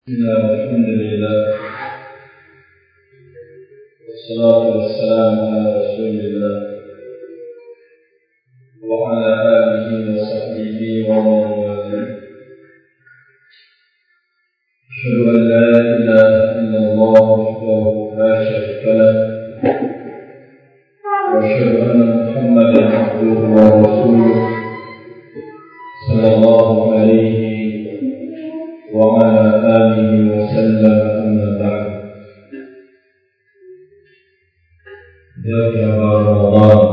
الحمد لله والصلاة والسلام على رسول الله وعلى آله وصحبه ومن والاه. أشهد أن لا إله إلا الله وحده لا شريك له وأشهد أن محمدا عبده ورسوله صلى الله عليه وعلى آله وسلم. أما بعد. Ya Ramadan,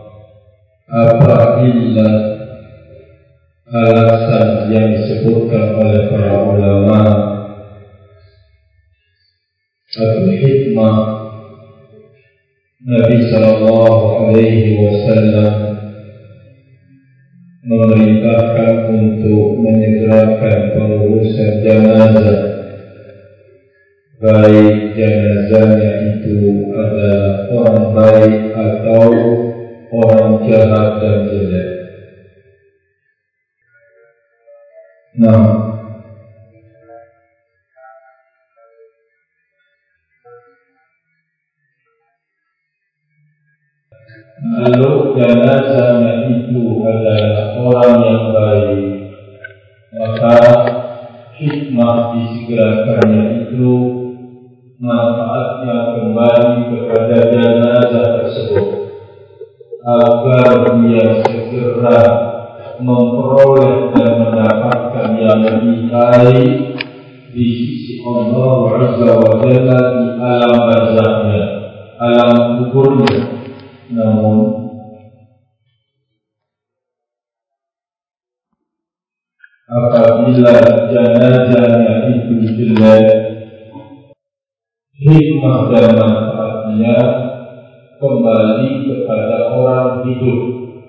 apabila alasan yang disebutkan oleh para ulama atau hikmah Nabi sallallahu alaihi wasallam memerintahkan untuk menyegerakan pengurusan jenazah, baik jenazahnya itu adalah orang baik atau orang jahat dan jelek. Kalau jenazahnya itu adalah orang yang baik, maka hikmah disegerakannya itu manfaatnya kembali kepada jenazah tersebut agar dia segera memperoleh dan mendapatkan yang lebih baik di sisi Allah Azza wa Jalla di alam barzahnya, alam kuburnya. Namun apabila jenazahnya itu jelek, hikmah dan manfaatnya kembali kepada orang hidup,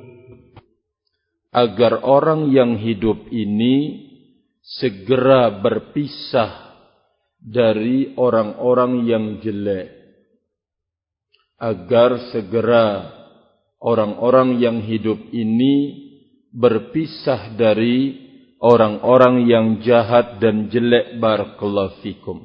agar orang yang hidup ini segera berpisah dari orang-orang yang jelek, agar segera orang-orang yang hidup ini berpisah dari orang-orang yang jahat dan jelek. Barakallahu fikum.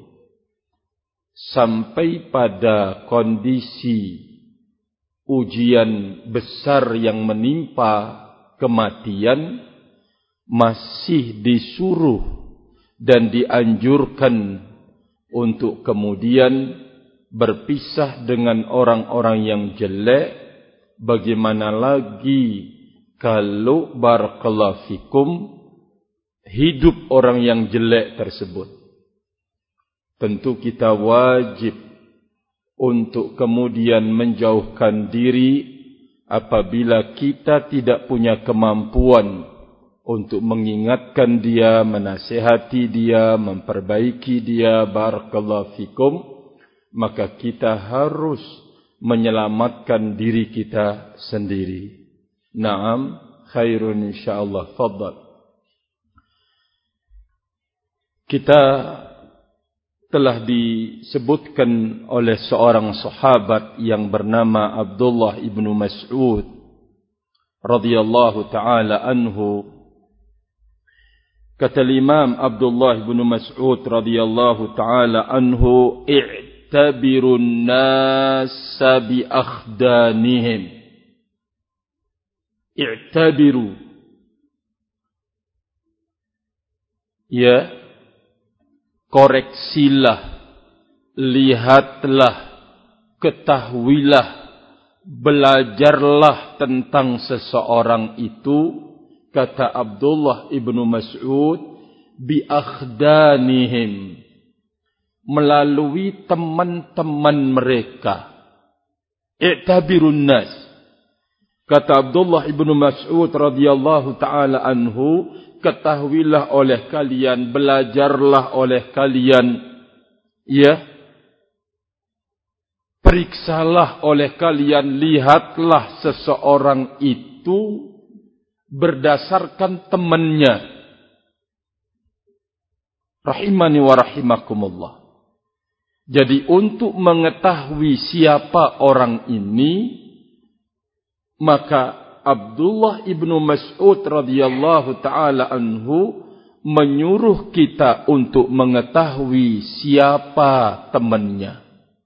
Sampai pada kondisi ujian besar yang menimpa kematian, masih disuruh dan dianjurkan untuk kemudian berpisah dengan orang-orang yang jelek. Bagaimana lagi kalau barakallahu fikum hidup orang yang jelek tersebut? Tentu kita wajib untuk kemudian menjauhkan diri apabila kita tidak punya kemampuan untuk mengingatkan dia, menasihati dia, memperbaiki dia. Barakallahu fikum. Maka kita harus menyelamatkan diri kita sendiri. Naam, khairun insyaallah. Fadhal. Kita telah disebutkan oleh seorang sahabat yang bernama Abdullah ibnu Mas'ud radhiyallahu taala anhu. Kata Imam Abdullah ibnu Mas'ud radhiyallahu taala anhu, i'tabirun nasa bi akhdanihim. I'tabiru, ya, koreksilah, lihatlah, ketahuilah, belajarlah tentang seseorang itu, kata Abdullah ibnu Mas'ud, bi akhdanihim, melalui teman-teman mereka. I'tabirun nas. Kata Abdullah ibnu Mas'ud radhiyallahu taala anhu, ketahuilah oleh kalian, belajarlah oleh kalian, ya, periksalah oleh kalian, lihatlah seseorang itu berdasarkan temannya. Rahimani wa rahimakumullah. Jadi untuk mengetahui siapa orang ini, maka Abdullah ibnu Mas'ud radhiyallahu taala anhu menyuruh kita untuk mengetahui siapa temannya.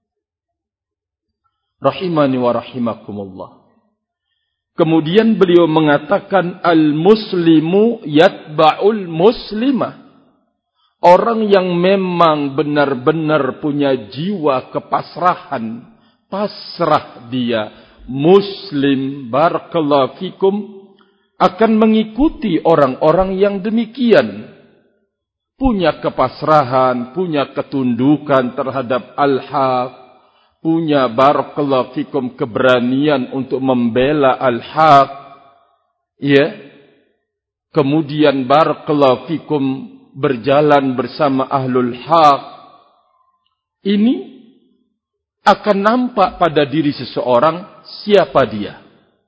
Rahimani wa rahimakumullah. Kemudian beliau mengatakan al-muslimu yatba'ul muslimah. Orang yang memang benar-benar punya jiwa kepasrahan, pasrah dia, muslim, barakallahu fikum, akan mengikuti orang-orang yang demikian. Punya kepasrahan, punya ketundukan terhadap al-haq, punya barakallahu fikum keberanian untuk membela al-haq. Ya. Kemudian barakallahu fikum berjalan bersama ahlul haq. Ini akan nampak pada diri seseorang siapa dia.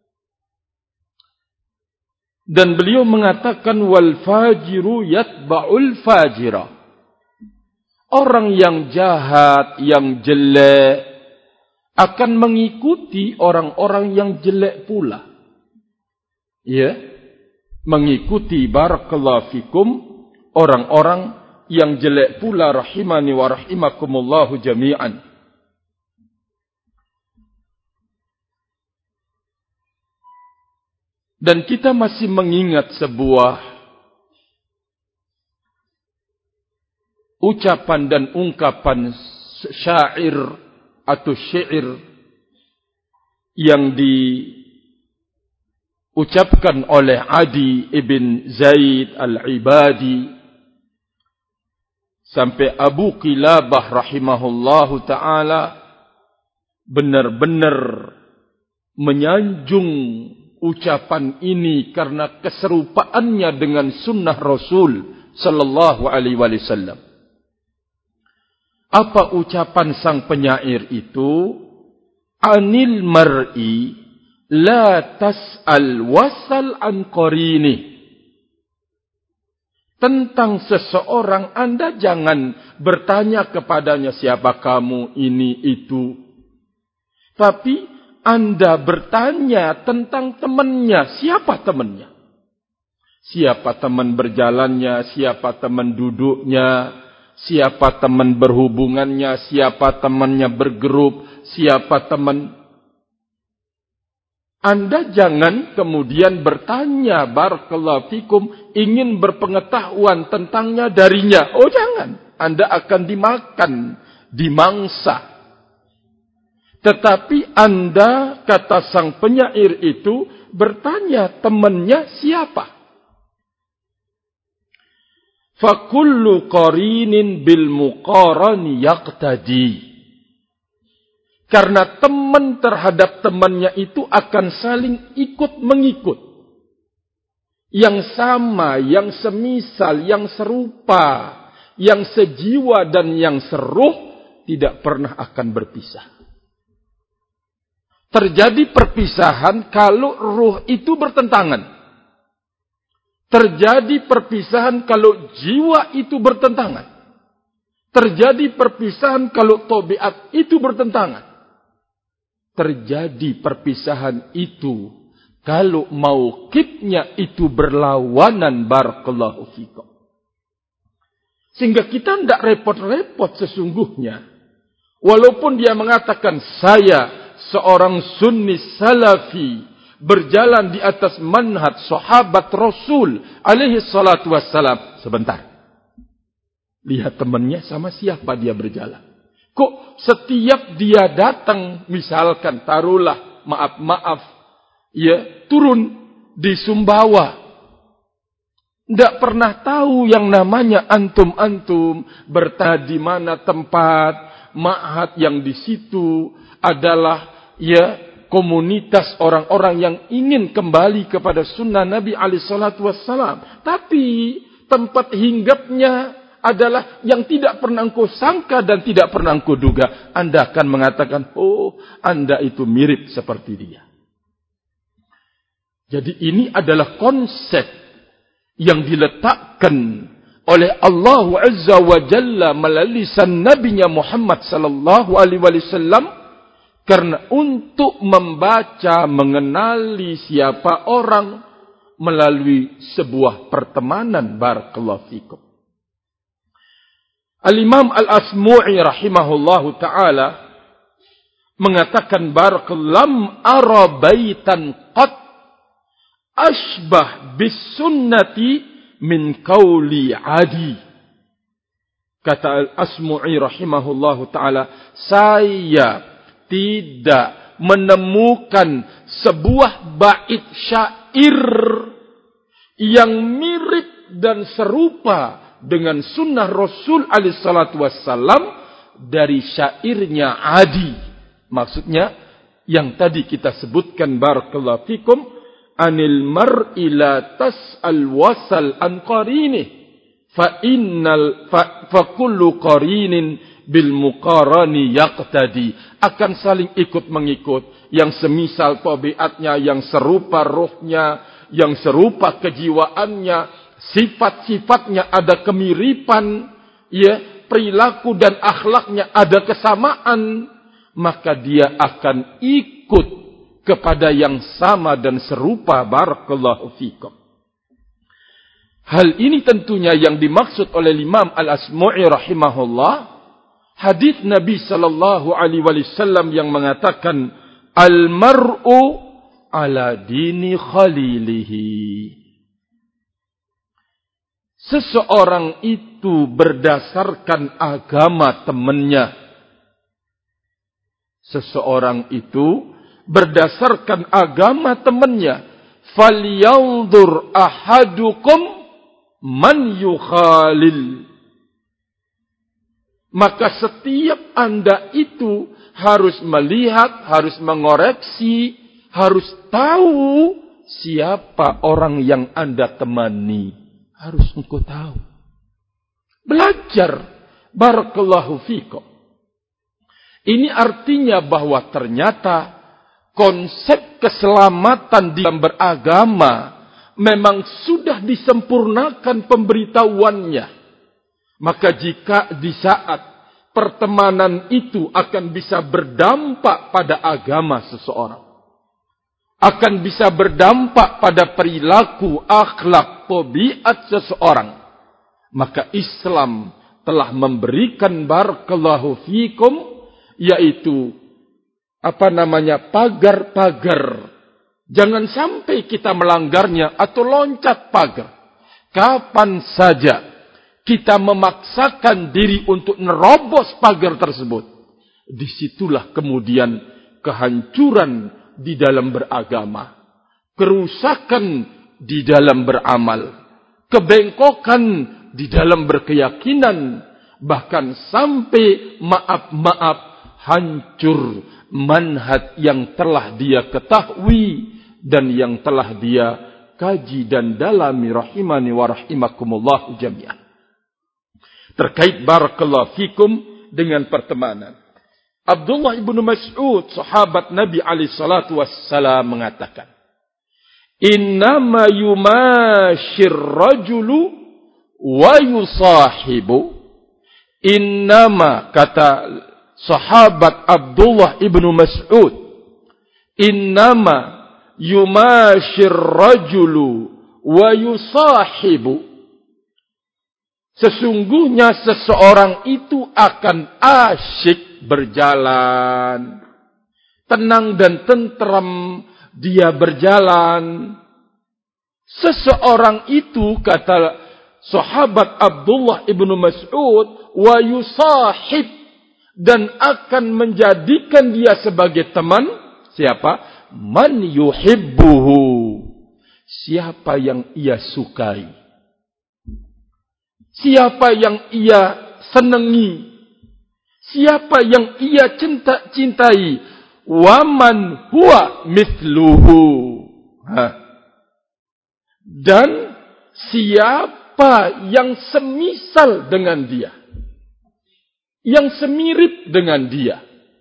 Dan beliau mengatakan wal fajiru yatba'ul fajira. Orang yang jahat, yang jelek akan mengikuti orang-orang yang jelek pula. Ya, mengikuti barakallahu fikum orang-orang yang jelek pula, rahimani wa rahimakumullahu jami'an. Dan kita masih mengingat sebuah ucapan dan ungkapan syair atau syair yang diucapkan oleh Adi ibn Zaid al-Ibadi sampai Abu Qilabah rahimahullahu ta'ala benar-benar menyanjung ucapan ini karena keserupaannya dengan sunnah Rasul sallallahu alaihi wasallam. Apa ucapan sang penyair itu? Anil mar'i la tas'al wasal an qarini. Tentang seseorang Anda jangan bertanya kepadanya siapa kamu, ini, itu. Tapi Anda bertanya tentang temannya. Siapa temannya? Siapa teman berjalannya? Siapa teman duduknya? Siapa teman berhubungannya? Siapa temannya bergrup? Siapa teman? Anda jangan kemudian bertanya barakallahu fikum, ingin berpengetahuan tentangnya darinya. Oh jangan. Anda akan dimakan, dimangsa. Tetapi Anda, kata sang penyair itu, bertanya temannya siapa? Fakullu qarinin bil muqarani yaqtadi. Karena teman terhadap temannya itu akan saling ikut mengikut. Yang sama, yang semisal, yang serupa, yang sejiwa dan yang seruh tidak pernah akan berpisah. Terjadi perpisahan kalau ruh itu bertentangan. Terjadi perpisahan kalau jiwa itu bertentangan. Terjadi perpisahan kalau tabiat itu bertentangan. Terjadi perpisahan itu kalau mauqifnya itu berlawanan, barakallahu fikum. Sehingga kita tidak repot-repot sesungguhnya. Walaupun dia mengatakan saya seorang sunni salafi berjalan di atas manhaj sahabat Rasul alaihi salatu wassalam. Sebentar. Lihat temannya sama siapa dia berjalan. Kok setiap dia datang, misalkan taruhlah maaf, ya, turun di Sumbawa. Tidak pernah tahu yang namanya antum-antum bertanya di mana tempat ma'had yang di situ adalah ya komunitas orang-orang yang ingin kembali kepada sunnah Nabi alaihi salatu wassalam. Tapi tempat hinggapnya adalah yang tidak pernah engkau sangka dan tidak pernah engkau duga. Anda akan mengatakan, oh, Anda itu mirip seperti dia. Jadi ini adalah konsep yang diletakkan oleh Allah Azza wa Jalla melalui lisan Nabi-Nya Muhammad sallallahu alaihi wasallam. Karena untuk membaca, mengenali siapa orang, melalui sebuah pertemanan. Barakallahu fikum. Al-Imam Al-Asmu'i rahimahullahu ta'ala mengatakan, lam ara baitan qad ashbah bis sunnati min qawli adi. Kata Al-Asmu'i rahimahullahu ta'ala, saya tidak menemukan sebuah bait syair yang mirip dan serupa dengan sunnah Rasul alaihi salatu wassalam dari syairnya Adi. Maksudnya yang tadi kita sebutkan, barakallahu fikum, anil mar'i la tas'al wasal an qarinih fa kullu qarinin bil muqarani yaqtadi. Akan saling ikut mengikut, yang semisal tabiatnya, yang serupa rohnya, yang serupa kejiwaannya, sifat-sifatnya ada kemiripan, ya, perilaku dan akhlaknya ada kesamaan, maka dia akan ikut kepada yang sama dan serupa. Barakallahu fikum. Hal ini tentunya yang dimaksud oleh Imam Al-Asmu'i rahimahullah, hadis Nabi sallallahu alaihi wasallam yang mengatakan, al-mar'u ala dini khalilihi. Seseorang itu berdasarkan agama temannya. Seseorang itu berdasarkan agama temannya. Falyanzur ahadukum man yukhalil. Maka setiap Anda itu harus melihat, harus mengoreksi, harus tahu siapa orang yang Anda temani. Harus engkau tahu. Belajar. Barakallahu fikum. Ini artinya bahwa ternyata konsep keselamatan di dalam beragama memang sudah disempurnakan pemberitahuannya. Maka jika di saat pertemanan itu akan bisa berdampak pada agama seseorang, akan bisa berdampak pada perilaku, akhlak, tabiat seseorang, maka Islam telah memberikan, barakallahu fikum, yaitu pagar-pagar. Jangan sampai kita melanggarnya atau loncat pagar. Kapan saja kita memaksakan diri untuk nerobos pagar tersebut, disitulah kemudian kehancuran di dalam beragama, kerusakan di dalam beramal, kebengkokan di dalam berkeyakinan, bahkan sampai hancur manhaj yang telah dia ketahui dan yang telah dia kaji dan dalami, rahimani wa rahimakumullah jami'an. Terkait barakallahu fikum dengan pertemanan, Abdullah ibnu Mas'ud, sahabat Nabi alaihi salatu wassalam, mengatakan, innama yumashir rajulu wa yusahibu. Innama, kata sahabat Abdullah ibnu Mas'ud, innama yumashir rajulu wa yusahibu. Sesungguhnya seseorang itu akan asyik berjalan, tenang dan tentram dia berjalan. Seseorang itu, kata sahabat Abdullah ibnu Mas'ud, wa yusahib, dan akan menjadikan dia sebagai teman. Siapa? Man yuhibbuhu, siapa yang ia sukai, siapa yang ia senangi, siapa yang ia cintai. Waman huwa mithluhu, dan siapa yang semisal dengan dia, yang semirip dengan dia.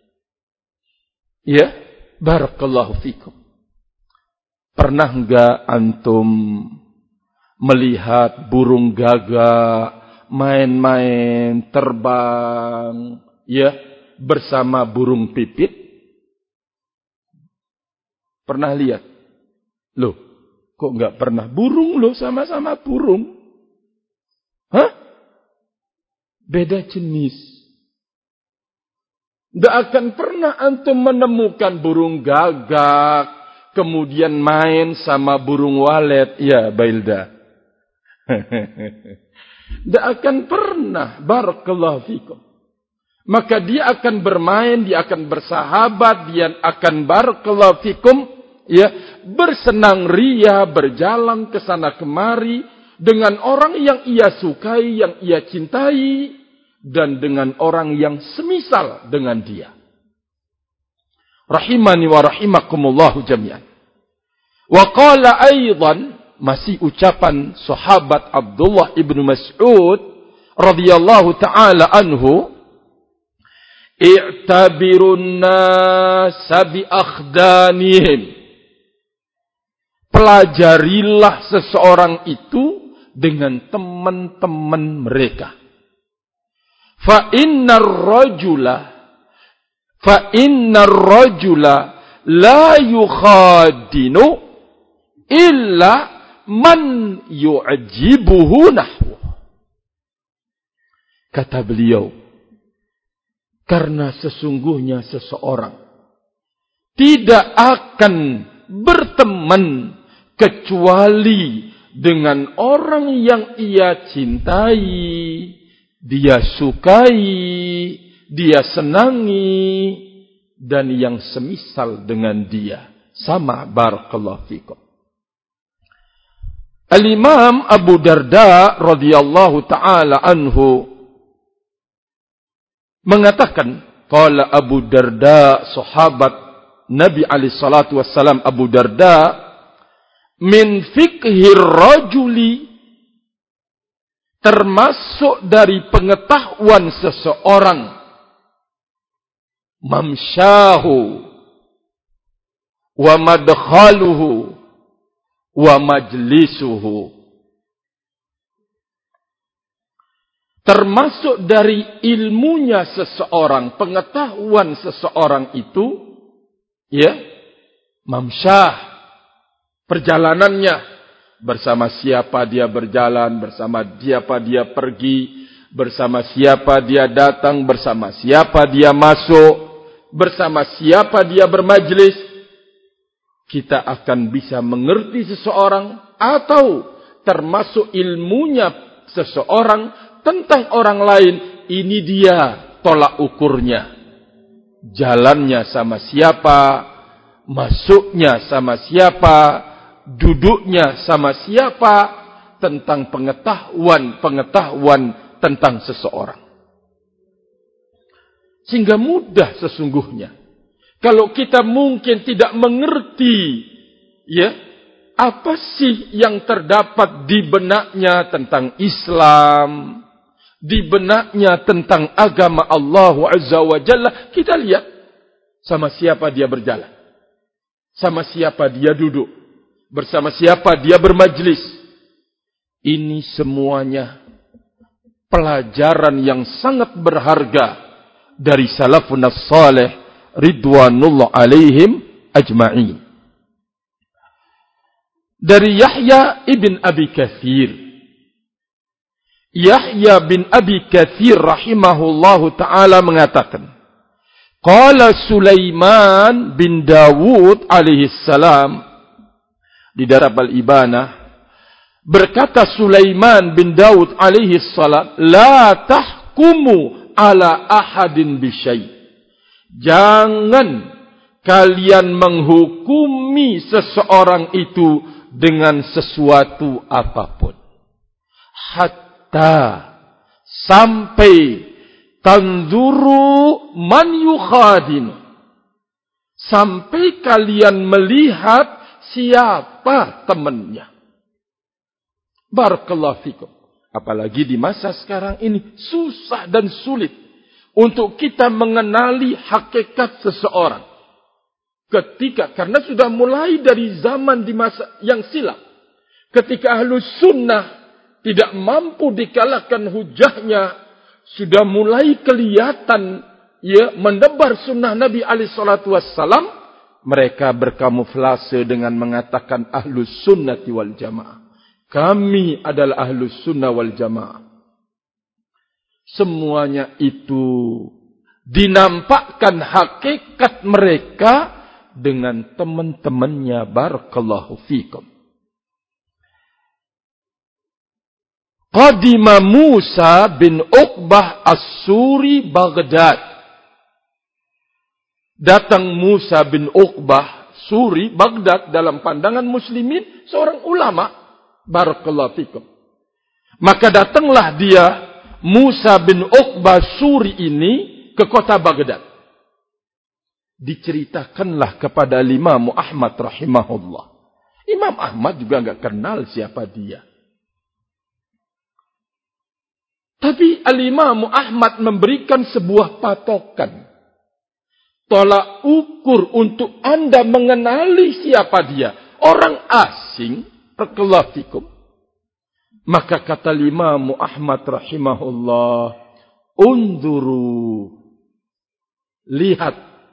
Ya, barakallahu fikum. Pernah enggak antum melihat burung gagak main-main terbang, ya, bersama burung pipit? Pernah lihat? Loh, Kok nggak pernah? Burung loh, sama-sama burung. Hah? Beda jenis. Nggak akan pernah antum menemukan burung gagak, kemudian main sama burung walet. Ya, Bailda. Nggak akan pernah. Barakallahu fikum. Maka dia akan bermain, dia akan bersahabat, dia akan barakallahu fikum, ya, bersenang ria, berjalan ke sana kemari dengan orang yang ia sukai, yang ia cintai, dan dengan orang yang semisal dengan dia. Rahimani wa rahimakumullahu jami'an. Wa qala aidan, masih ucapan sahabat Abdullah ibnu Mas'ud radhiyallahu ta'ala anhu, i'tabirun nasa bi akhdanihim. Pelajarilah seseorang itu dengan teman-teman mereka. Fa innar rajula la yukhadinu illa man yu'jibuhu nahwu. Kata beliau, karena sesungguhnya seseorang tidak akan berteman kecuali dengan orang yang ia cintai, dia sukai, dia senangi, dan yang semisal dengan dia. Sama, barakallahu fikum. Al-Imam Abu Darda radhiyallahu ta'ala anhu mengatakan, qala Abu Darda, sahabat Nabi alaihi salatu wassalam Abu Darda, min fiqhir rajuli, termasuk dari pengetahuan seseorang, mamsyahu wa madkhaluhu wa majlisuhu. Termasuk dari ilmunya seseorang, pengetahuan seseorang itu, ya, mamsyah, perjalanannya, bersama siapa dia berjalan, bersama siapa dia pergi, bersama siapa dia datang, bersama siapa dia masuk, bersama siapa dia bermajlis. Kita akan bisa mengerti seseorang, atau termasuk ilmunya seseorang tentang orang lain. Ini dia tolak ukurnya. Jalannya sama siapa, masuknya sama siapa, duduknya sama siapa, tentang pengetahuan tentang seseorang. Sehingga mudah sesungguhnya. Kalau kita mungkin tidak mengerti, ya, apa sih yang terdapat di benaknya tentang Islam, di benaknya tentang agama Allah Azza wa Jalla, kita lihat sama siapa dia berjalan, sama siapa dia duduk, bersama siapa dia bermajlis. Ini semuanya pelajaran yang sangat berharga dari salafun as-salih ridwanullah alaihim ajma'in. Dari Yahya ibn Abi Katsir, Yahya bin Abi Katsir rahimahullahu ta'ala mengatakan, qala Sulaiman bin Dawud alaihi salam, di darab al-Ibanah, berkata Sulaiman bin Dawud alaihi salam, la tahkumu ala ahadin bisyai. Jangan kalian menghukumi seseorang itu dengan sesuatu apapun. Hatta, sampai, tanzuru man yukhadin, sampai kalian melihat siapa temannya. Barakallahu fikum. Apalagi di masa sekarang ini susah dan sulit untuk kita mengenali hakikat seseorang. Karena sudah mulai dari zaman di masa yang silam, ketika Ahlus Sunnah tidak mampu dikalahkan hujahnya, sudah mulai kelihatan, ya, mendebar sunnah Nabi alaihi salatu wassalam, mereka berkamuflase dengan mengatakan ahlus sunnati wal jamaah. Kami adalah ahlus sunnah wal jamaah. Semuanya itu dinampakkan hakikat mereka dengan teman-temannya. Barakallahu fikum. Qadima Musa bin Uqbah As-Suri Baghdad. Datang Musa bin Uqbah Suri Baghdad dalam pandangan muslimin seorang ulama. Barakallahu fikum. Maka datanglah dia Musa bin Uqbah Suri ini ke kota Baghdad. Diceritakanlah kepada Imam Ahmad rahimahullah. Imam Ahmad juga enggak kenal siapa dia. Tapi Al-Imam Ahmad memberikan sebuah patokan. Tolak ukur untuk Anda mengenali siapa dia. Orang asing. Barakallahu fikum. Maka kata Imam Ahmad rahimahullah. Unduru. Lihat.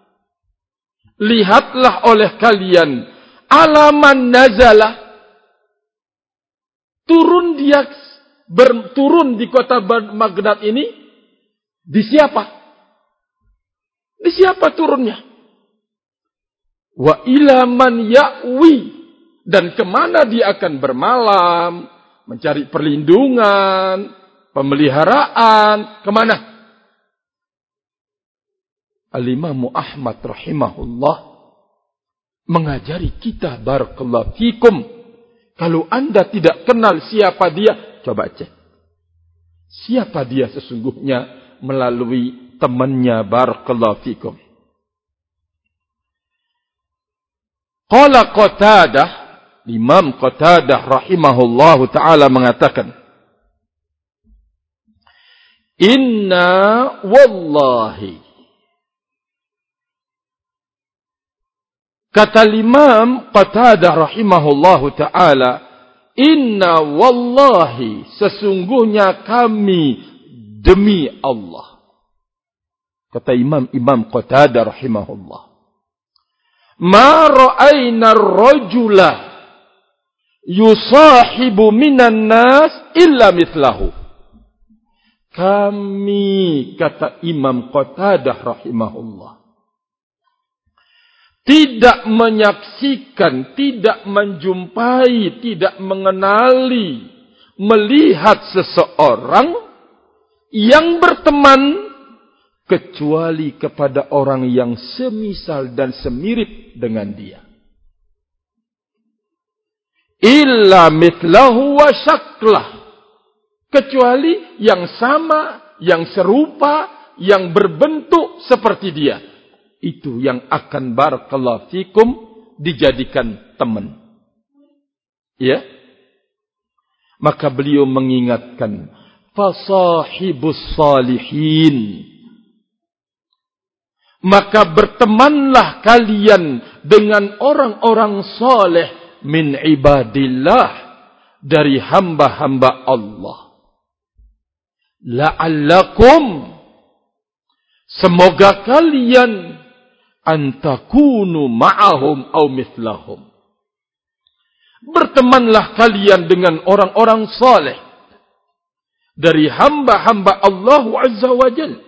Lihatlah oleh kalian. Alaman nazalah. Turun di kota Baghdad ini. Di siapa? Di siapa turunnya? Wa ila man ya'wi. Dan kemana dia akan bermalam. Mencari perlindungan. Pemeliharaan. Kemana? Al-Imam Ahmad rahimahullah. Mengajari kita. Barakallahu fikum. Kalau anda tidak kenal siapa dia. Coba cek. Siapa dia sesungguhnya. Melalui temannya. Barakallahu fikum. Qala Qatadah, Imam Qatadah rahimahullahu ta'ala mengatakan, Inna wallahi. Kata Imam Qatadah rahimahullahu ta'ala, Inna wallahi, sesungguhnya kami demi Allah. Kata Imam Qatadah rahimahullah. Ma ra'ayna ar-rajula yusahibu minan nas illa mithlahu. Kami, kata Imam Qatadah rahimahullah, tidak menyaksikan, tidak menjumpai, tidak mengenali, melihat seseorang yang berteman kecuali kepada orang yang semisal dan semirip dengan dia. Illa mithlahu wa syaklah. Kecuali yang sama, yang serupa, yang berbentuk seperti dia. Itu yang akan barakallahu fikum dijadikan teman. Ya. Maka beliau mengingatkan, fasahibus salihin. Maka bertemanlah kalian dengan orang-orang saleh min ibadillah, dari hamba-hamba Allah. La'allakum, semoga kalian antakunu ma'ahum au mithlahum. Bertemanlah kalian dengan orang-orang saleh dari hamba-hamba Allah Azza wa Jalla.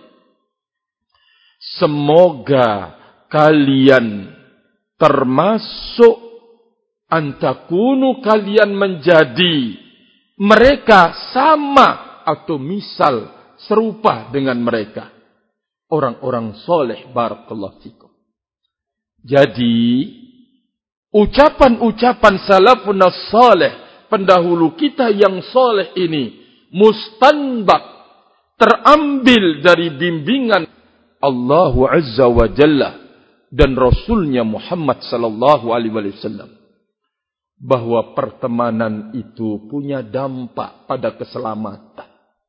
Semoga kalian termasuk antakunu, kalian menjadi mereka sama atau misal serupa dengan mereka. Orang-orang soleh. Barakallahu fikum. Jadi ucapan-ucapan salafun as-salih, pendahulu kita yang soleh ini, mustanbat, terambil dari bimbingan Allah Azza wa Jalla dan Rasulnya Muhammad sallallahu alaihi wasallam, bahwa pertemanan itu punya dampak pada keselamatan,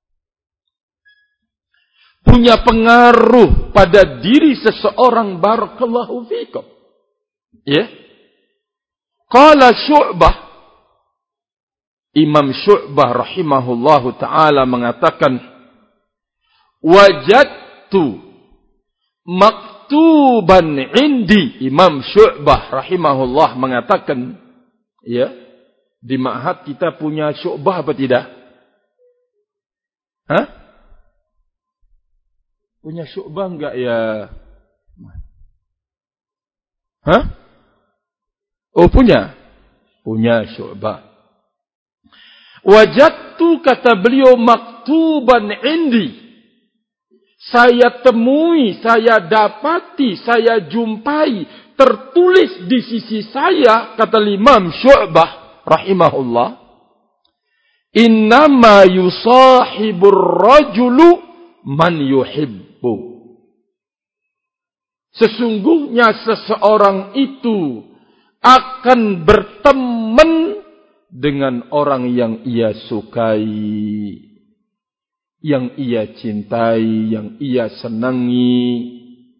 punya pengaruh pada diri seseorang. Barakallahu fikum. Ya. Qala Syu'bah, Imam Syu'bah rahimahullahu ta'ala mengatakan, wajadtu maktuban indi. Imam Syu'bah rahimahullah mengatakan, ya, di ma'had kita punya Syu'bah apa tidak? Hah? Punya Syu'bah enggak ya? Hah? Oh, punya. Punya Syu'bah. Wajadtu, kata beliau, maktuban indi. Saya temui, saya dapati, saya jumpai, tertulis di sisi saya, kata Imam Syu'bah rahimahullah, innama yusahibur rajulu man yuhibbu. Sesungguhnya seseorang itu akan berteman dengan orang yang ia sukai, yang ia cintai, yang ia senangi.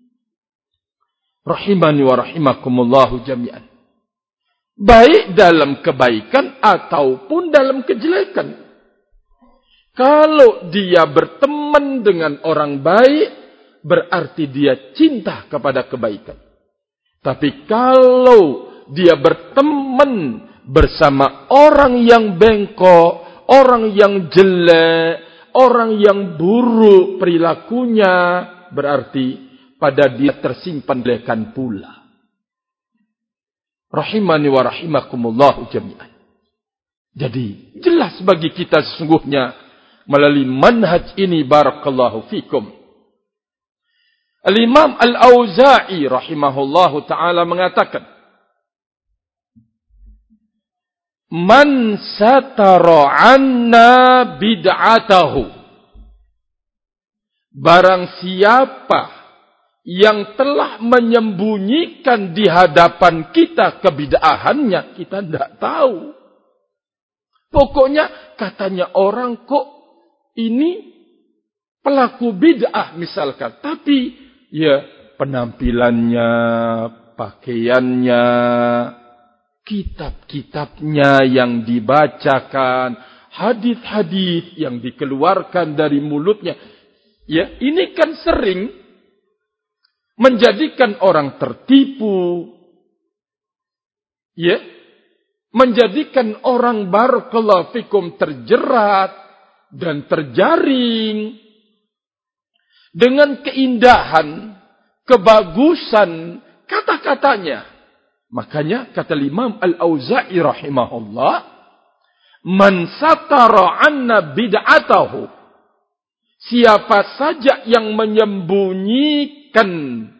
Rahimani wa rahimakumullahu jami'an. Baik dalam kebaikan ataupun dalam kejelekan. Kalau dia berteman dengan orang baik, berarti dia cinta kepada kebaikan. Tapi kalau dia berteman bersama orang yang bengkok, orang yang jelek, orang yang buruk perilakunya, berarti pada dia tersimpan kejelekan pula. Rahimani wa rahimakumullahu jami'an. Jadi jelas bagi kita sesungguhnya melalui manhaj ini, barakallahu fikum. Al-Imam Al-Auza'i rahimahullahu ta'ala mengatakan, man satara anna bid'atahu. Barang siapa yang telah menyembunyikan di hadapan kita kebid'ahannya, kita tidak tahu. Pokoknya katanya orang kok ini pelaku bid'ah misalkan, tapi ya penampilannya, pakaiannya, kitab-kitabnya yang dibacakan, hadis-hadis yang dikeluarkan dari mulutnya, ya ini kan sering menjadikan orang tertipu, ya, menjadikan orang barakallahu fikum terjerat dan terjaring dengan keindahan, kebagusan kata-katanya. Makanya kata Imam Al-Auza'i rahimahullah, man satara anna bid'atahu. Siapa saja yang menyembunyikan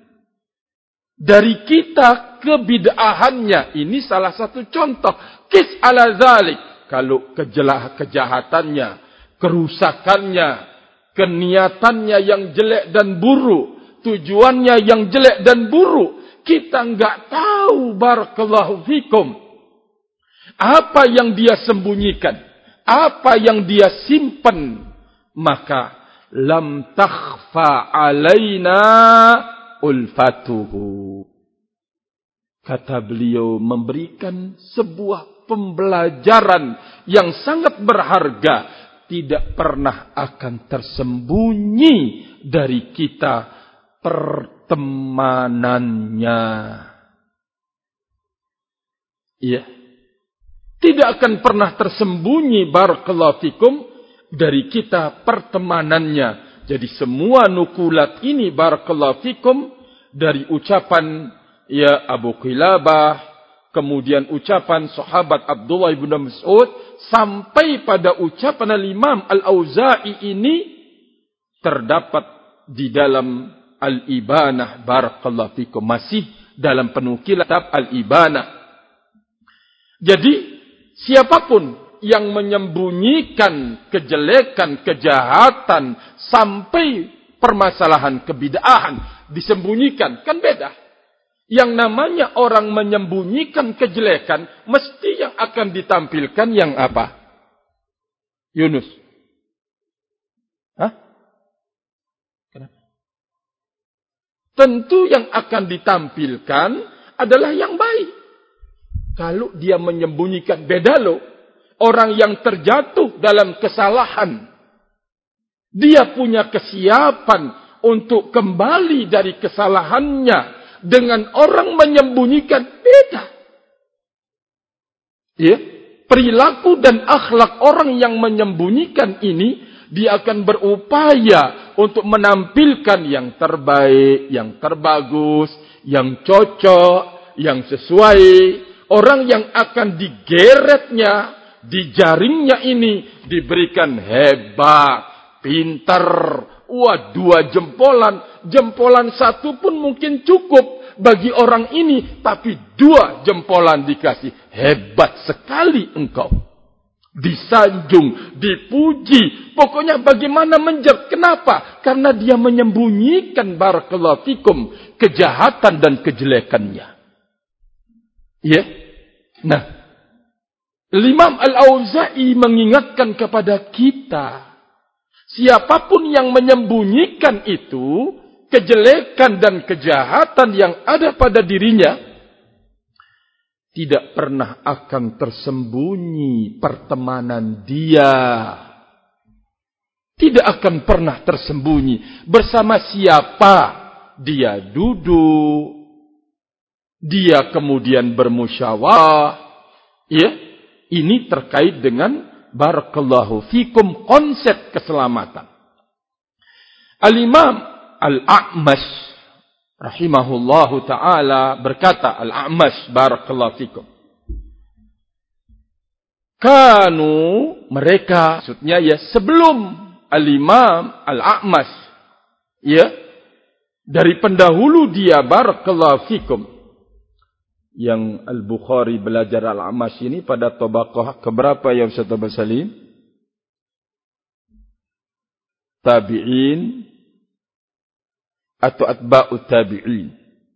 dari kita kebid'ahannya. Ini salah satu contoh. Kis ala zalik. Kalau kejahatannya, kerusakannya, keniatannya yang jelek dan buruk, tujuannya yang jelek dan buruk, kita enggak tahu, barakallahu fikum, apa yang dia sembunyikan, apa yang dia simpan, maka lam takhfa alaina ulfatuhu. Kata beliau memberikan sebuah pembelajaran yang sangat berharga, tidak pernah akan tersembunyi dari kita pertemanannya. Iya. Tidak akan pernah tersembunyi, barakallahu fikum, dari kita pertemanannya. Jadi semua nukulat ini, barakallahu fikum, dari ucapan ya Abu Qilabah, kemudian ucapan sahabat Abdullah bin Mas'ud, sampai pada ucapan Al-Imam Al-Auza'i ini terdapat di dalam Al-Ibanah, barakallahu fikum, masih dalam penukilan Al-Ibanah. Jadi siapapun yang menyembunyikan kejelekan, kejahatan, sampai permasalahan kebid'ahan disembunyikan, kan beda. Yang namanya orang menyembunyikan kejelekan, mesti yang akan ditampilkan yang apa? Yunus. Hah? Kenapa? Tentu yang akan ditampilkan adalah yang baik. Kalau dia menyembunyikan, beda loh. Orang yang terjatuh dalam kesalahan, dia punya kesiapan untuk kembali dari kesalahannya dengan orang menyembunyikan beda. Ya, perilaku dan akhlak orang yang menyembunyikan ini, dia akan berupaya untuk menampilkan yang terbaik, yang terbagus, yang cocok, yang sesuai. Orang yang akan digeretnya, dijaringnya ini diberikan hebat, pintar. Wah, 2 jempolan. Jempolan 1 pun mungkin cukup bagi orang ini. Tapi 2 jempolan dikasih. Hebat sekali engkau. Disanjung, dipuji. Pokoknya bagaimana menjer. Kenapa? Karena dia menyembunyikan barakallahu fikum kejahatan dan kejelekannya. Ya. Nah, Imam Al-Auza'i mengingatkan kepada kita, siapapun yang menyembunyikan itu, kejelekan dan kejahatan yang ada pada dirinya, tidak pernah akan tersembunyi pertemanan dia. Tidak akan pernah tersembunyi. Bersama siapa dia duduk, dia kemudian bermusyawarah. Ya, ini terkait dengan barakallahu fikum konsep keselamatan. Al-Imam Al-A'mash rahimahullahu ta'ala berkata, Al-A'mash barakallahu fikum, kanu, mereka, maksudnya ya sebelum Al-Imam Al-A'mash, ya, dari pendahulu dia barakallahu fikum, yang Al-Bukhari belajar Al-A'mash ini pada tabaqah keberapa ya Ustaz Abdul Salim? Tabi'in atau atba'ut tabi'in?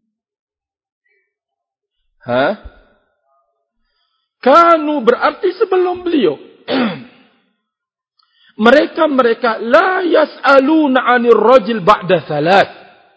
Kanu berarti sebelum beliau. Mereka la yas'aluna 'anil rajul ba'da salat.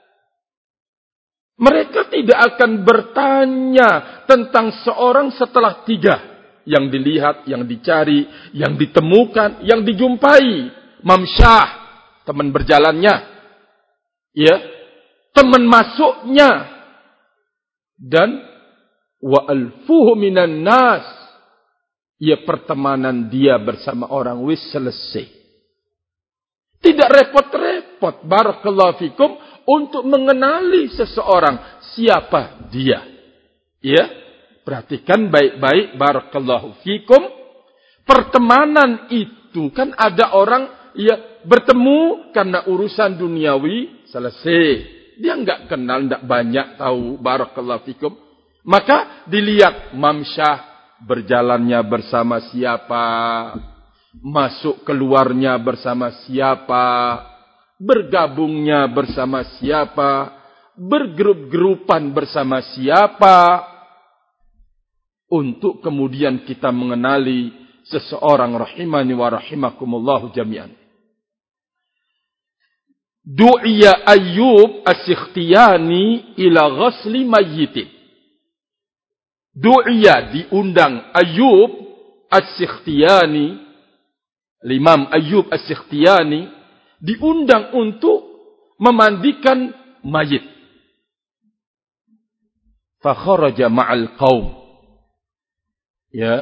Mereka tidak akan bertanya tentang seorang setelah 3. Yang dilihat, yang dicari, yang ditemukan, yang dijumpai. Mamsyah, teman berjalannya. Ya, teman masuknya. Dan wa'alfuhu minan nas. Ya, pertemanan dia bersama orang wis selesai. Tidak repot-repot barakallahu fikum untuk mengenali seseorang siapa dia. Ya, perhatikan baik-baik barakallahu fikum. Pertemanan itu kan ada orang ya bertemu karena urusan duniawi selesai. Dia enggak kenal, enggak banyak tahu barakallahu fikum. Maka dilihat mamsyah, berjalannya bersama siapa, masuk keluarnya bersama siapa, bergabungnya bersama siapa, bergrup-grupan bersama siapa, untuk kemudian kita mengenali seseorang rahimani wa rahimakumullahu jami'an. Du'iya Ayyub As-Sikhtiyani ila ghasli mayyitin. Du'iya, diundang Ayyub As-Sikhtiyani, Imam Ayyub As-Sikhtiyani diundang untuk memandikan mayit. Fa kharaja ma'al qaum. Ya.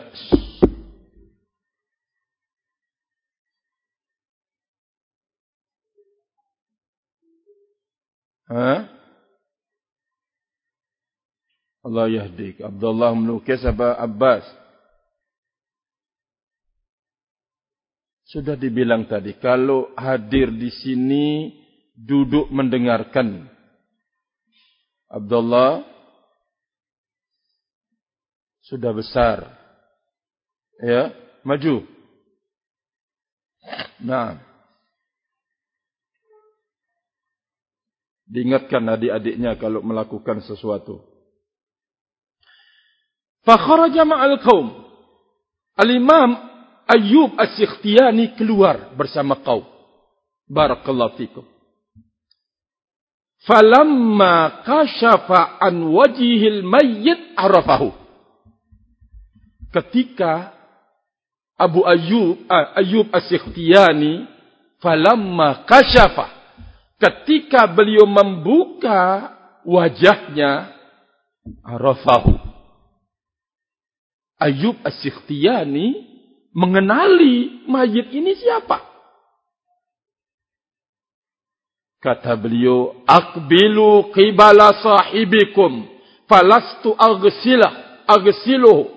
Allah yahdik. Abdullah melukis apa Abbas? Sudah dibilang tadi, kalau hadir di sini duduk mendengarkan. Abdullah sudah besar. Ya, maju. Nah. Diingatkan adik-adiknya kalau melakukan sesuatu. Fa kharaja ma'al qaum. Al-Imam Ayyub As-Sikhtiyani keluar bersama kaum. Barakallahu fikum. Falamma kashafa an wajhil mayyit arafahu. Ketika Ayyub As-Sikhtiyani falamma kashafa, ketika beliau membuka wajahnya, arafahu. Ayyub As-Sikhtiyani mengenali mayit ini siapa. Kata beliau, aqbilu qibala sahibikum falastu aghsiluhu.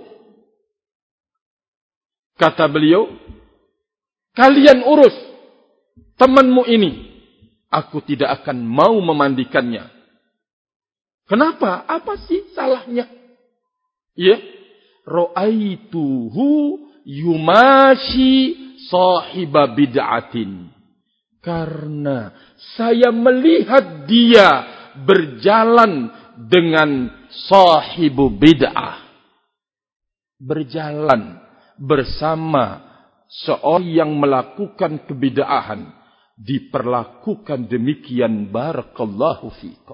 Kata beliau, kalian urus temanmu ini, aku tidak akan mau memandikannya. Kenapa? Apa sih salahnya? Ya, ra'aituhu yumashi sahiba bid'atin. Karena saya melihat dia berjalan dengan sahibu bid'ah. Berjalan bersama seorang yang melakukan kebid'ahan. Diperlakukan demikian, barakallahu fikum.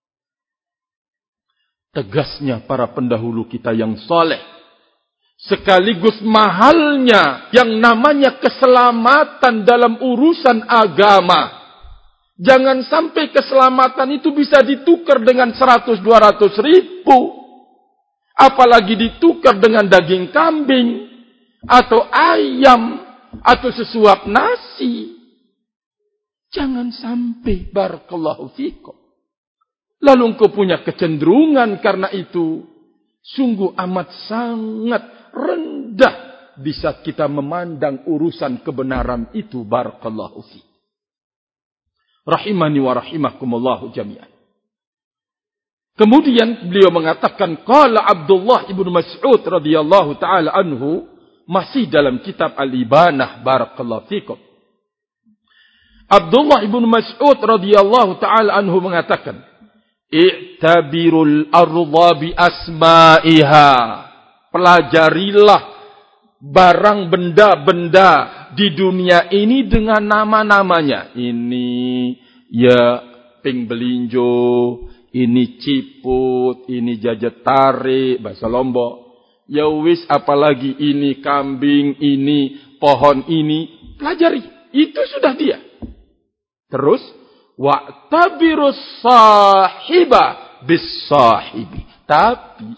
Tegasnya para pendahulu kita yang saleh, sekaligus mahalnya yang namanya keselamatan dalam urusan agama. Jangan sampai keselamatan itu bisa ditukar dengan 100-200 ribu. Apalagi ditukar dengan daging kambing, atau ayam, atau sesuap nasi. Jangan sampai, barakallahu fikum. Lalu engkau punya kecenderungan karena itu. Sungguh amat sangat rendah di saat kita memandang urusan kebenaran itu, barakallahu fi. Rahimani wa rahimakumullahu jami'an. Kemudian beliau mengatakan, qala Abdullah ibnu Mas'ud radhiyallahu taala anhu, masih dalam kitab Al-Ibanah, barakallahu fikum. Abdullah ibnu Mas'ud radhiyallahu taala anhu mengatakan, i'tabirul arda bi asma'iha. Pelajarilah barang benda-benda di dunia ini dengan nama-namanya. Ini ya ping belinjo, ini ciput, ini jajet tarik, bahasa Lombok. Ya wis, apalagi ini kambing, ini pohon ini. Pelajari, itu sudah dia. Terus wa'tabirus sahiba bis sahibi. Tapi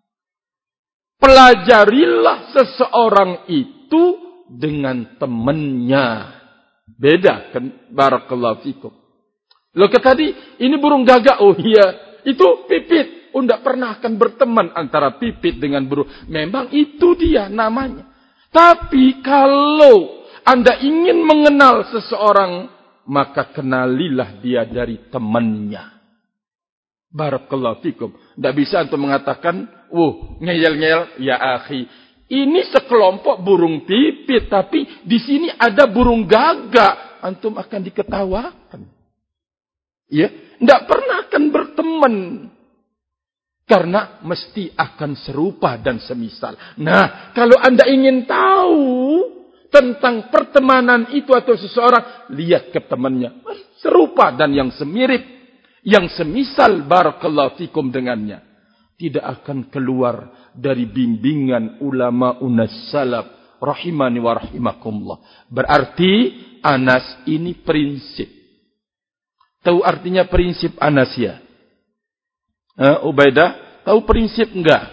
pelajarilah seseorang itu dengan temannya. Beda kan, barakallahu fikum. Loh tadi ini burung gagak, oh iya, itu pipit. Oh, tidak pernah akan berteman antara pipit dengan burung. Memang itu dia namanya. Tapi kalau Anda ingin mengenal seseorang, maka kenalilah dia dari temannya. Barakallahu fikum. Tidak bisa untuk mengatakan, ngeyel-ngeyel, ya akhi. Ini sekelompok burung pipit, tapi di sini ada burung gagak. Antum akan diketawakan. Ya, tidak pernah akan berteman. Karena mesti akan serupa dan semisal. Nah, kalau Anda ingin tahu tentang pertemanan itu atau seseorang, lihat ke temannya. Serupa dan yang semirip, yang semisal, barakallahu fikum dengannya. Tidak akan keluar dari bimbingan ulama unas salaf. Rahimani wa rahimakumullah. Berarti Anas ini prinsip. Tahu artinya prinsip Anas ya? Ubaidah, tahu prinsip enggak?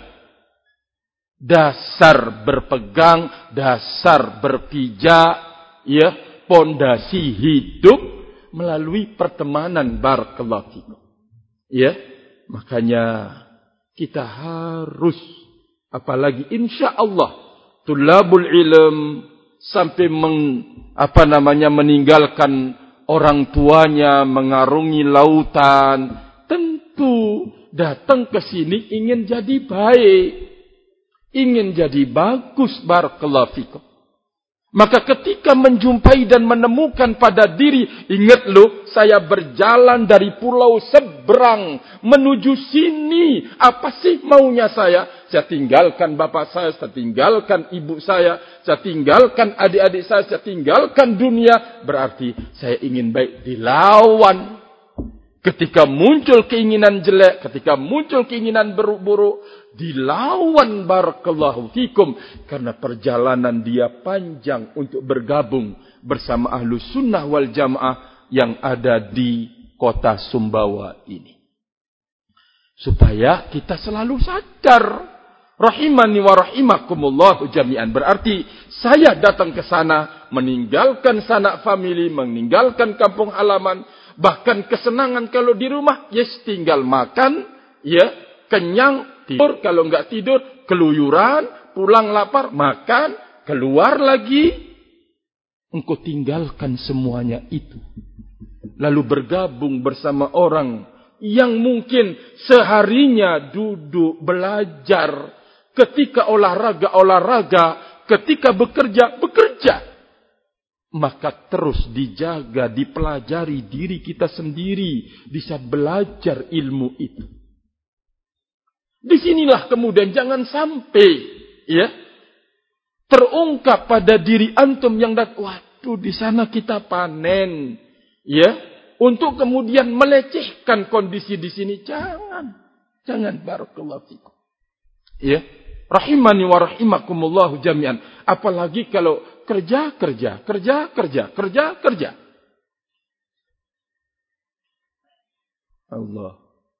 Dasar berpegang, dasar berpijak, ya, pondasi hidup melalui pertemanan, barakallahu fikum. Ya, makanya kita harus, apalagi insyaallah tulabul ilm sampai meninggalkan orang tuanya, mengarungi lautan, tentu datang ke sini ingin jadi baik, ingin jadi bagus, barakallahu fikum. Maka ketika menjumpai dan menemukan pada diri, ingat loh, saya berjalan dari pulau seberang menuju sini. Apa sih maunya saya? Saya tinggalkan bapak saya tinggalkan ibu saya tinggalkan adik-adik saya tinggalkan dunia. Berarti saya ingin baik, dilawan. Ketika muncul keinginan jelek, ketika muncul keinginan buruk-buruk, dilawan, barakallahu fikum. Karena perjalanan dia panjang untuk bergabung bersama ahlu sunnah wal jamaah yang ada di kota Sumbawa ini. Supaya kita selalu sadar. Rahimani wa rahimakumullah jami'an. Berarti saya datang ke sana, meninggalkan sanak famili, meninggalkan kampung halaman, bahkan kesenangan kalau di rumah, yes tinggal makan, ya kenyang, tidur, kalau enggak tidur, keluyuran, pulang lapar, makan, keluar lagi. Engkau tinggalkan semuanya itu. Lalu bergabung bersama orang yang mungkin seharinya duduk belajar, ketika olahraga, ketika bekerja. Maka terus dijaga, dipelajari diri kita sendiri, bisa belajar ilmu itu. Disinilah kemudian jangan sampai ya terungkap pada diri antum yang waduh di sana kita panen, ya, untuk kemudian melecehkan kondisi di sini. Jangan barakallahu fikum. Ya, rahimani wa rahimakumullah jami'an. Apalagi kalau kerja. Allah.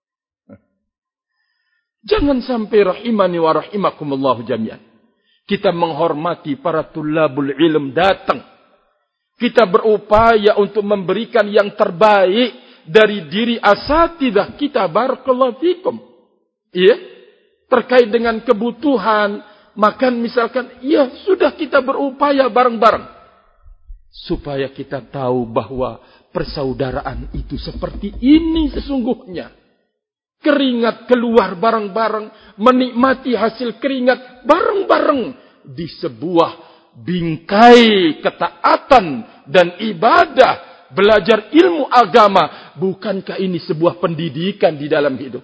Jangan sampai rahimani wa rahimakumullah jami'an. Kita menghormati para tulabul ilm datang. Kita berupaya untuk memberikan yang terbaik dari diri asatidah kita. Barakallahu fikum. Iya. Terkait dengan kebutuhan makan misalkan, ya sudah kita berupaya bareng-bareng. Supaya kita tahu bahwa persaudaraan itu seperti ini sesungguhnya. Keringat keluar bareng-bareng, menikmati hasil keringat bareng-bareng di sebuah bingkai ketaatan dan ibadah, belajar ilmu agama. Bukankah ini sebuah pendidikan di dalam hidup?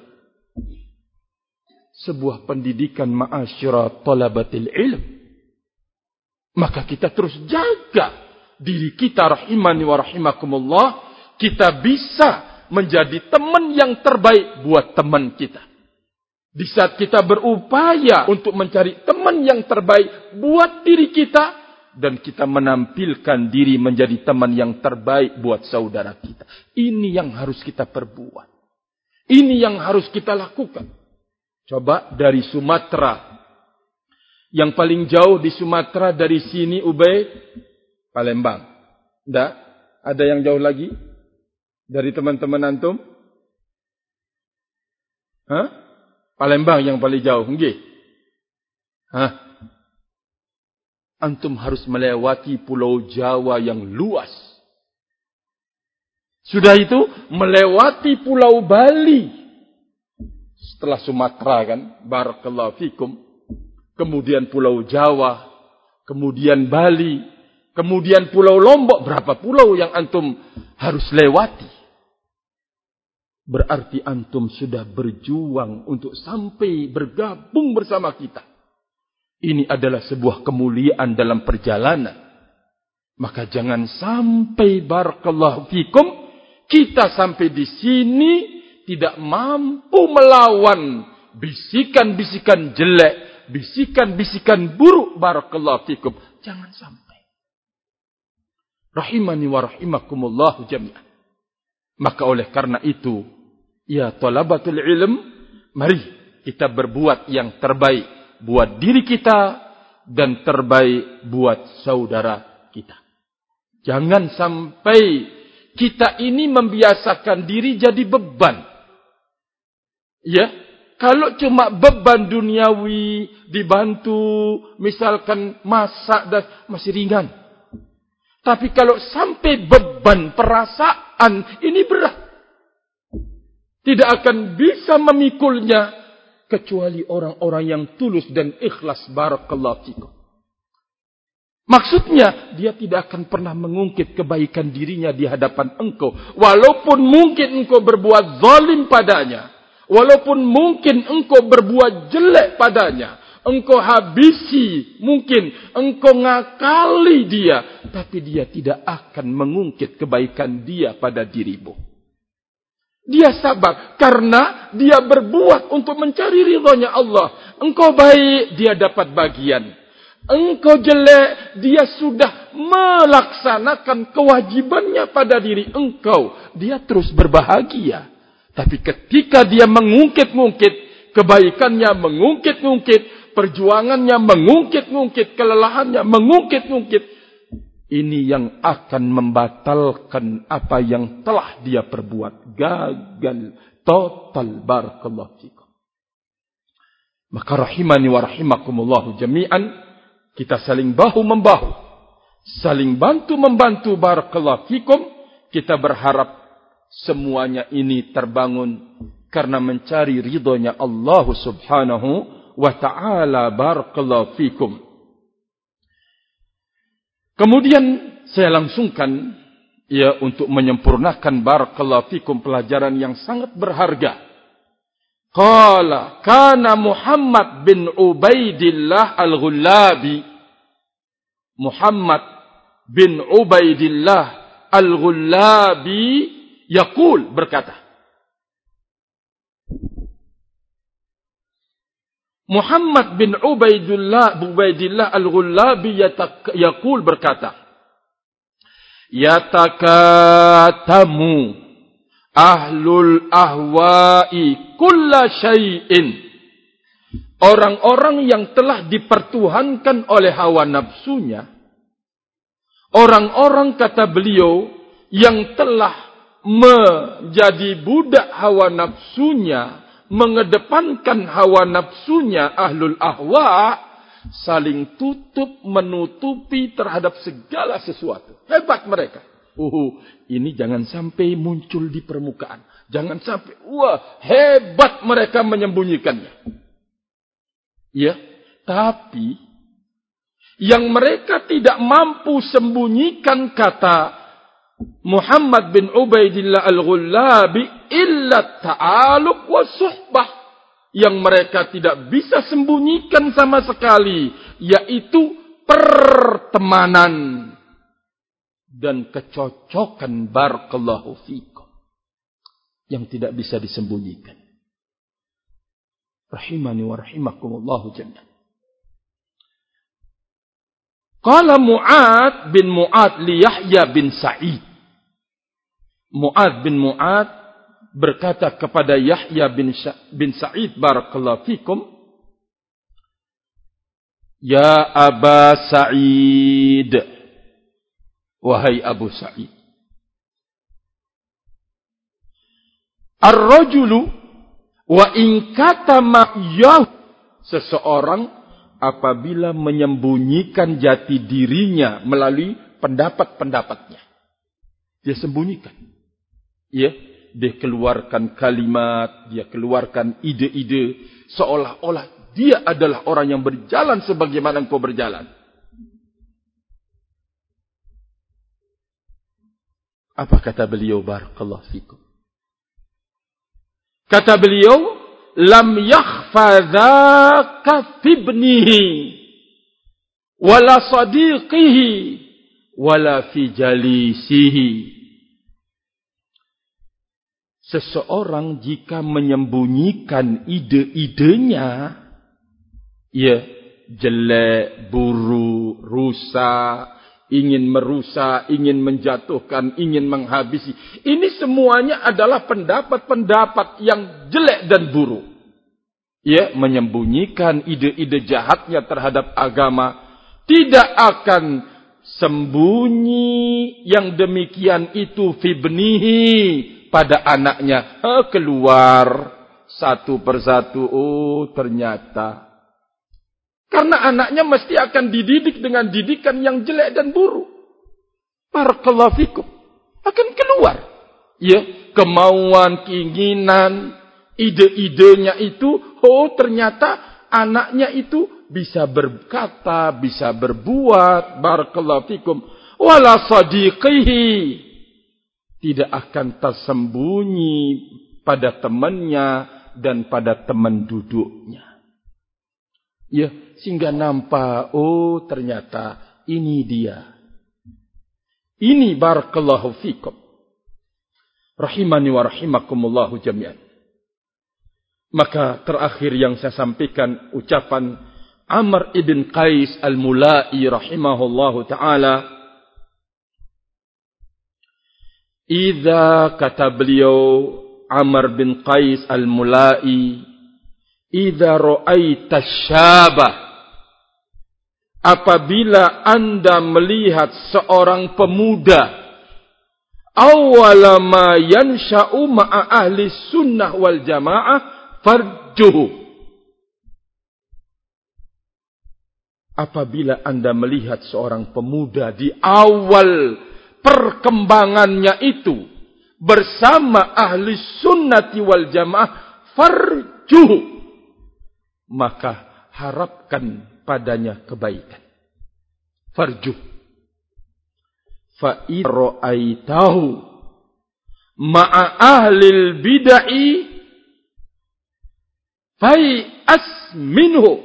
Sebuah pendidikan ma'asyira talabatil ilm. Maka kita terus jaga diri kita rahimani wa rahimakumullah. Kita bisa menjadi teman yang terbaik buat teman kita. Di saat kita berupaya untuk mencari teman yang terbaik buat diri kita, dan kita menampilkan diri menjadi teman yang terbaik buat saudara kita. Ini yang harus kita perbuat. Ini yang harus kita lakukan. Coba dari Sumatera. Yang paling jauh di Sumatera dari sini Ubay, Palembang. Tidak? Ada yang jauh lagi? Dari teman-teman antum? Hah? Palembang yang paling jauh. Nggih. Hah? Antum harus melewati Pulau Jawa yang luas. Sudah itu melewati Pulau Bali. Setelah Sumatera kan, barakallahu fikum. Kemudian Pulau Jawa, kemudian Bali, kemudian Pulau Lombok. Berapa pulau yang antum harus lewati? Berarti antum sudah berjuang untuk sampai bergabung bersama kita. Ini adalah sebuah kemuliaan dalam perjalanan. Maka jangan sampai barakallahu fikum kita sampai di sini tidak mampu melawan bisikan-bisikan jelek, bisikan-bisikan buruk. Barakallahu fikum. Jangan sampai. Rahimani wa rahimakumullah jami'an. Maka oleh karena itu, ya talabatul ilm, mari kita berbuat yang terbaik buat diri kita dan terbaik buat saudara kita. Jangan sampai kita ini membiasakan diri jadi beban. Ya, kalau cuma beban duniawi, dibantu, misalkan masak dan masih ringan. Tapi kalau sampai beban perasaan, ini berat. Tidak akan bisa memikulnya kecuali orang-orang yang tulus dan ikhlas. Barakallahu fikum. Maksudnya, dia tidak akan pernah mengungkit kebaikan dirinya di hadapan engkau. Walaupun mungkin engkau berbuat zalim padanya. Walaupun mungkin engkau berbuat jelek padanya. Engkau habisi, mungkin engkau ngakali dia. Tapi dia tidak akan mengungkit kebaikan dia pada dirimu. Dia sabar karena dia berbuat untuk mencari ridhonya Allah. Engkau baik, dia dapat bagian. Engkau jelek, dia sudah melaksanakan kewajibannya pada diri engkau. Dia terus berbahagia. Tapi ketika dia mengungkit-ungkit, kebaikannya mengungkit-ungkit, perjuangannya mengungkit-ungkit, kelelahannya mengungkit-ungkit, ini yang akan membatalkan apa yang telah dia perbuat. Gagal total. Barakallahu fikum. Maka rahimani wa rahimakumullahu jami'an, kita saling bahu-membahu, saling bantu-membantu. Barakallahu fikum. Kita berharap semuanya ini terbangun karena mencari ridhonya Allah subhanahu wa ta'ala. Barakallahu fikum. Kemudian saya langsungkan untuk menyempurnakan barakallahu fikum pelajaran yang sangat berharga. Qala kana Muhammad bin Ubaidillah al-Ghullabi. Muhammad bin Ubaidillah al-Ghullabi yaqul, berkata. Muhammad bin Ubaidillah al-Ghullabi yaqul, berkata, yatakatamu ahlul ahwa'i kulla syai'in. Orang-orang yang telah dipertuhankan oleh hawa nafsunya, orang-orang, kata beliau, yang telah menjadi budak hawa nafsunya, mengedepankan hawa nafsunya, ahlul ahwa, saling tutup menutupi terhadap segala sesuatu. Hebat mereka. Ini jangan sampai muncul di permukaan. Jangan sampai, wah, hebat mereka menyembunyikannya. Ya, tapi yang mereka tidak mampu sembunyikan, kata Muhammad bin Ubaidillah al-Ghullabi, illa ta'aluq wa suhbah. Yang mereka tidak bisa sembunyikan sama sekali, yaitu pertemanan dan kecocokan. Barakallahu fikum. Yang tidak bisa disembunyikan. Rahimani wa rahimakumullahu jami'an. Qala Mu'ad bin Mu'ad li Yahya bin Sa'id. Mu'ad bin Mu'ad berkata kepada Yahya bin Sa'id, barakallahu fikum, ya Aba Sa'id, wahai Abu Sa'id, ar-rajulu wa in katama yahu, seseorang apabila menyembunyikan jati dirinya melalui pendapat-pendapatnya, dia sembunyikan. Ya, dia keluarkan kalimat, dia keluarkan ide-ide, seolah-olah dia adalah orang yang berjalan sebagaimana engkau berjalan. Apa kata beliau? Barakallahu fikum. Kata beliau, lam yakhfa dzaka fi ibnihi wala sadiqihi wala fi jalisihi. Seseorang jika menyembunyikan ide-idenya, ya, jelek, buruk, rusak, ingin merusak, ingin menjatuhkan, ingin menghabisi, ini semuanya adalah pendapat-pendapat yang jelek dan buruk. Ya, menyembunyikan ide-ide jahatnya terhadap agama, tidak akan sembunyi yang demikian itu fibnihi, pada anaknya. Keluar satu persatu. Oh, ternyata. Karena anaknya mesti akan dididik dengan didikan yang jelek dan buruk. Barakallahu fikum. Akan keluar. Ya, kemauan, keinginan, ide-idenya itu. Oh, ternyata anaknya itu bisa berkata, bisa berbuat. Barakallahu fikum. Wala sadiqihi. Tidak akan tersembunyi pada temannya dan pada teman duduknya. Ya, sehingga nampak, oh ternyata ini dia. Ini barakallahu fikum. Rahimani wa rahimakumullahu jami'an. Maka terakhir yang saya sampaikan ucapan Amr ibn Qais al-Mula'i rahimahullahu ta'ala, idza kata beliau Amr bin Qais al-Mula'i, idza ra'aita syabah, apabila Anda melihat seorang pemuda, awwala ma yansha'u ma'a ahli sunnah wal jamaah farjuhu. Apabila Anda melihat seorang pemuda di awal perkembangannya itu bersama ahli sunnati wal jamaah farjuhu, maka harapkan padanya kebaikan. Farjuh. Fa in ra'aitahu ma'a ahlil bid'ah fai'as minhu.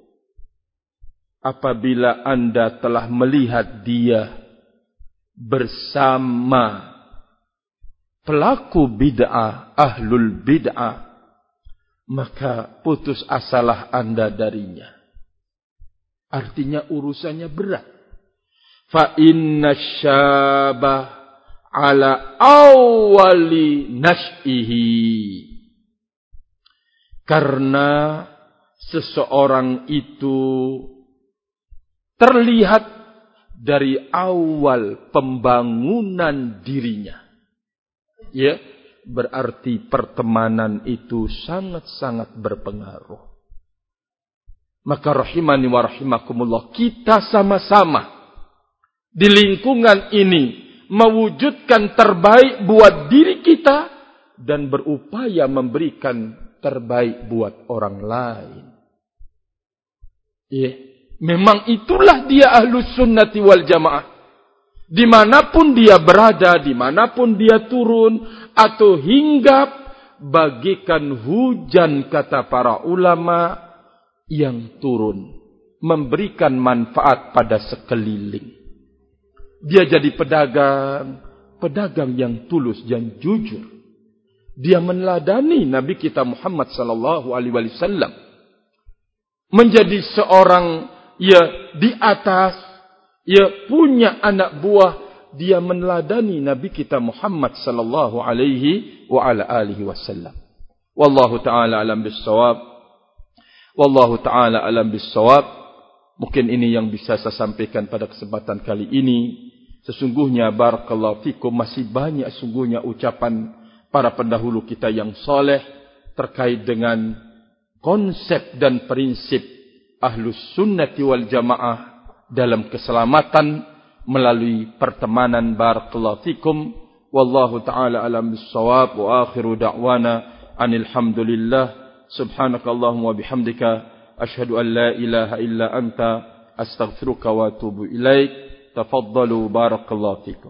Apabila Anda telah melihat dia bersama pelaku bid'ah, ahlul bid'ah, maka putus asalah Anda darinya. Artinya urusannya berat. Fa inna syabah ala awwali nash'ihi. Karena seseorang itu terlihat dari awal pembangunan dirinya. Ya, berarti pertemanan itu sangat-sangat berpengaruh. Maka rahimani wa rahimakumullah, kita sama-sama di lingkungan ini mewujudkan terbaik buat diri kita dan berupaya memberikan terbaik buat orang lain. Ya, memang itulah dia ahlus sunnati wal jamaah. Dimanapun dia berada, dimanapun dia turun atau hinggap, bagikan hujan kata para ulama yang turun, memberikan manfaat pada sekeliling. Dia jadi pedagang, pedagang yang tulus dan jujur. Dia meneladani Nabi kita Muhammad sallallahu alaihi wasallam. Menjadi seorang di atas, punya anak buah, dia meneladani Nabi kita Muhammad sallallahu alaihi wa ala alihi wasallam. Wallahu taala alam bissawab. Wallahu taala alam bissawab. Mungkin ini yang bisa saya sampaikan pada kesempatan kali ini. Sesungguhnya barakallahu fikum masih banyak sungguhnya ucapan para pendahulu kita yang soleh terkait dengan konsep dan prinsip ahlus sunnati wal jamaah dalam keselamatan melalui pertemanan. Barakallahu fikum. Wallahu ta'ala alam bissawab. Wa akhiru da'wana anil hamdulillah. Subhanakallahumma wa bihamdika ashhadu an la ilaha illa anta astaghfiruka wa atubu ilaik. Tafaddalu barakallahu fikum.